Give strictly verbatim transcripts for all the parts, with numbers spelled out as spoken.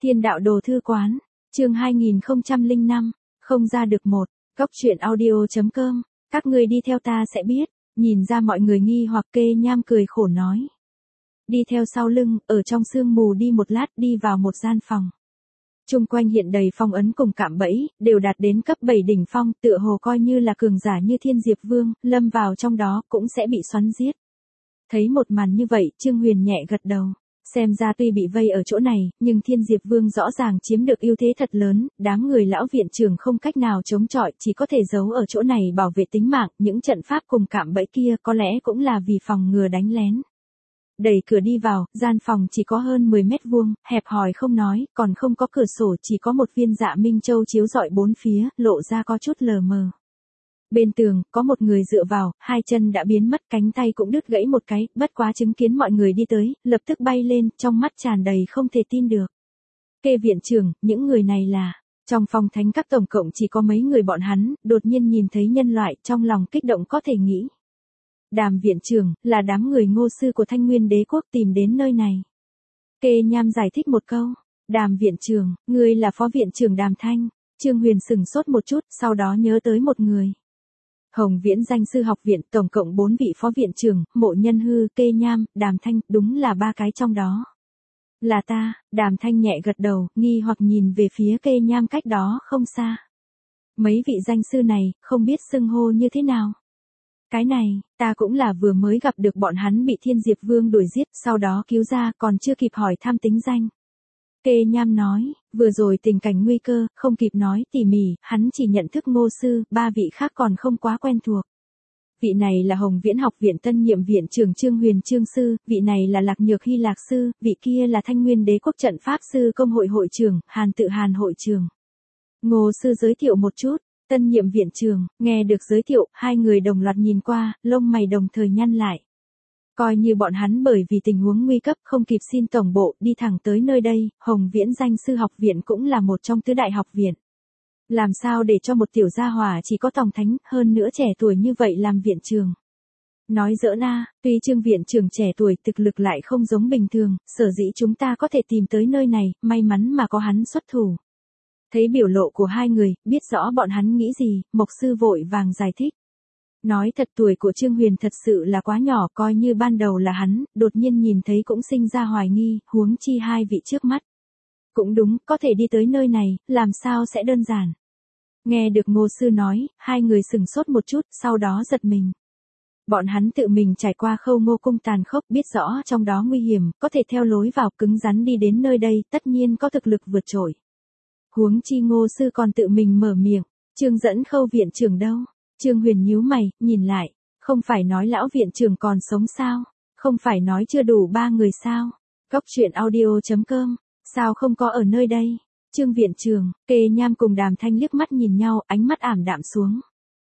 Thiên đạo đồ thư quán, chương hai nghìn không trăm lẻ năm, không ra được một, góc truyện audio.com, các ngươi đi theo ta sẽ biết, nhìn ra mọi người nghi hoặc Kê Nham cười khổ nói. Đi theo sau lưng, ở trong sương mù đi một lát đi vào một gian phòng. Trung quanh hiện đầy phong ấn cùng cạm bẫy, đều đạt đến cấp bảy đỉnh phong, tựa hồ coi như là cường giả như Thiên Diệp Vương, lâm vào trong đó cũng sẽ bị xoắn giết. Thấy một màn như vậy, Trương Huyền nhẹ gật đầu. Xem ra tuy bị vây ở chỗ này, nhưng Thiên Diệp Vương rõ ràng chiếm được ưu thế thật lớn, đám người lão viện trưởng không cách nào chống chọi, chỉ có thể giấu ở chỗ này bảo vệ tính mạng, những trận pháp cùng cạm bẫy kia có lẽ cũng là vì phòng ngừa đánh lén. Đẩy cửa đi vào, gian phòng chỉ có hơn mười mét vuông, hẹp hòi không nói, còn không có cửa sổ, chỉ có một viên dạ minh châu chiếu rọi bốn phía, lộ ra có chút lờ mờ. Bên tường, có một người dựa vào, hai chân đã biến mất, cánh tay cũng đứt gãy một cái, bất quá chứng kiến mọi người đi tới, lập tức bay lên, trong mắt tràn đầy không thể tin được. Kê viện trưởng, những người này là... Trong phòng thánh các tổng cộng chỉ có mấy người bọn hắn, đột nhiên nhìn thấy nhân loại, trong lòng kích động có thể nghĩ. Đàm viện trưởng, là đám người ngô sư của Thanh Nguyên Đế Quốc tìm đến nơi này. Kê Nham giải thích một câu. Đàm viện trưởng, ngươi là phó viện trưởng Đàm Thanh. Trương Huyền sừng sốt một chút, sau đó nhớ tới một người. Hồng Viễn Danh Sư Học Viện, tổng cộng bốn vị phó viện trưởng, Mộ Nhân Hư, Kê Nham, Đàm Thanh, đúng là ba cái trong đó. Là ta, Đàm Thanh nhẹ gật đầu, nghi hoặc nhìn về phía Kê Nham cách đó không xa. Mấy vị danh sư này, không biết xưng hô như thế nào. Cái này, ta cũng là vừa mới gặp được bọn hắn bị Thiên Diệp Vương đuổi giết, sau đó cứu ra, còn chưa kịp hỏi thăm tính danh. Kê Nham nói, vừa rồi tình cảnh nguy cơ, không kịp nói tỉ mỉ, hắn chỉ nhận thức Ngô sư, ba vị khác còn không quá quen thuộc. Vị này là Hồng Viễn Học Viện tân nhiệm viện trưởng Trương Huyền Trương sư, vị này là Lạc Nhược Hy Lạc sư, vị kia là Thanh Nguyên Đế Quốc trận pháp sư công hội hội trưởng, Hàn Tự Hàn hội trưởng. Ngô sư giới thiệu một chút. Tân nhiệm viện trưởng, nghe được giới thiệu, hai người đồng loạt nhìn qua, lông mày đồng thời nhăn lại. Coi như bọn hắn bởi vì tình huống nguy cấp không kịp xin tổng bộ, đi thẳng tới nơi đây, Hồng Viễn Danh Sư Học Viện cũng là một trong tứ đại học viện. Làm sao để cho một tiểu gia hỏa chỉ có tòng thánh, hơn nữa trẻ tuổi như vậy làm viện trưởng. Nói giỡn na, tuy Trương viện trưởng trẻ tuổi thực lực lại không giống bình thường, sở dĩ chúng ta có thể tìm tới nơi này, may mắn mà có hắn xuất thủ. Thấy biểu lộ của hai người, biết rõ bọn hắn nghĩ gì, Mộc sư vội vàng giải thích. Nói thật tuổi của Trương Huyền thật sự là quá nhỏ, coi như ban đầu là hắn, đột nhiên nhìn thấy cũng sinh ra hoài nghi, huống chi hai vị trước mắt. Cũng đúng, có thể đi tới nơi này, làm sao sẽ đơn giản. Nghe được Ngô sư nói, hai người sừng sốt một chút, sau đó giật mình. Bọn hắn tự mình trải qua khâu Ngô cung tàn khốc, biết rõ trong đó nguy hiểm, có thể theo lối vào cứng rắn đi đến nơi đây, tất nhiên có thực lực vượt trội. Huống chi Ngô sư còn tự mình mở miệng, Trương dẫn khâu viện trưởng đâu? Trương Huyền nhíu mày, nhìn lại, không phải nói lão viện trưởng còn sống sao? Không phải nói chưa đủ ba người sao? Góc truyện audio.com, sao không có ở nơi đây? Trương viện trưởng, Kê Nham cùng Đàm Thanh liếc mắt nhìn nhau, ánh mắt ảm đạm xuống.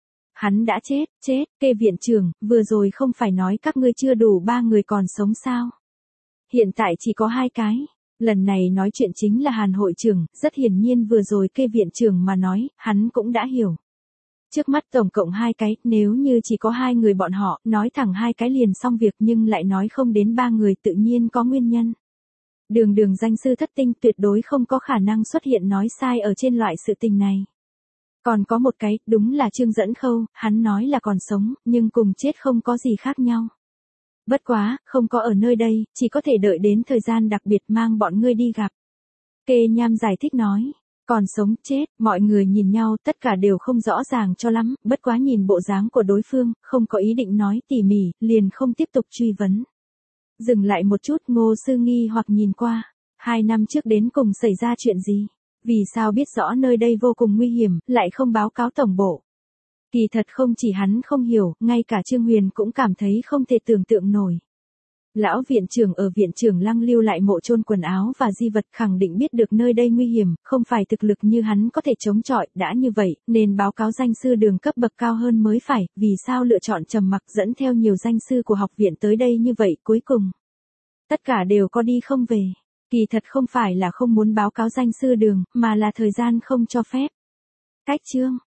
Hắn đã chết, chết, Kê viện trưởng, vừa rồi không phải nói các ngươi chưa đủ ba người còn sống sao? Hiện tại chỉ có hai cái. Lần này nói chuyện chính là Hàn hội trưởng, rất hiển nhiên vừa rồi Kê viện trưởng mà nói, hắn cũng đã hiểu. Trước mắt tổng cộng hai cái, nếu như chỉ có hai người bọn họ, nói thẳng hai cái liền xong việc nhưng lại nói không đến ba người tự nhiên có nguyên nhân. Đường đường danh sư thất tinh tuyệt đối không có khả năng xuất hiện nói sai ở trên loại sự tình này. Còn có một cái, đúng là Trương Dẫn Khâu, hắn nói là còn sống, nhưng cùng chết không có gì khác nhau. Bất quá, không có ở nơi đây, chỉ có thể đợi đến thời gian đặc biệt mang bọn ngươi đi gặp. Kê Nham giải thích nói, còn sống chết, mọi người nhìn nhau tất cả đều không rõ ràng cho lắm, bất quá nhìn bộ dáng của đối phương, không có ý định nói tỉ mỉ, liền không tiếp tục truy vấn. Dừng lại một chút, Ngô sư nghi hoặc nhìn qua, hai năm trước đến cùng xảy ra chuyện gì? Vì sao biết rõ nơi đây vô cùng nguy hiểm, lại không báo cáo tổng bộ? Kỳ thật không chỉ hắn không hiểu, ngay cả Trương Huyền cũng cảm thấy không thể tưởng tượng nổi. Lão viện trưởng ở viện trưởng Lăng lưu lại mộ chôn quần áo và di vật, khẳng định biết được nơi đây nguy hiểm, không phải thực lực như hắn có thể chống chọi, đã như vậy, nên báo cáo danh sư đường cấp bậc cao hơn mới phải, vì sao lựa chọn trầm mặc dẫn theo nhiều danh sư của học viện tới đây như vậy, cuối cùng. Tất cả đều có đi không về. Kỳ thật không phải là không muốn báo cáo danh sư đường, mà là thời gian không cho phép. Cách chương,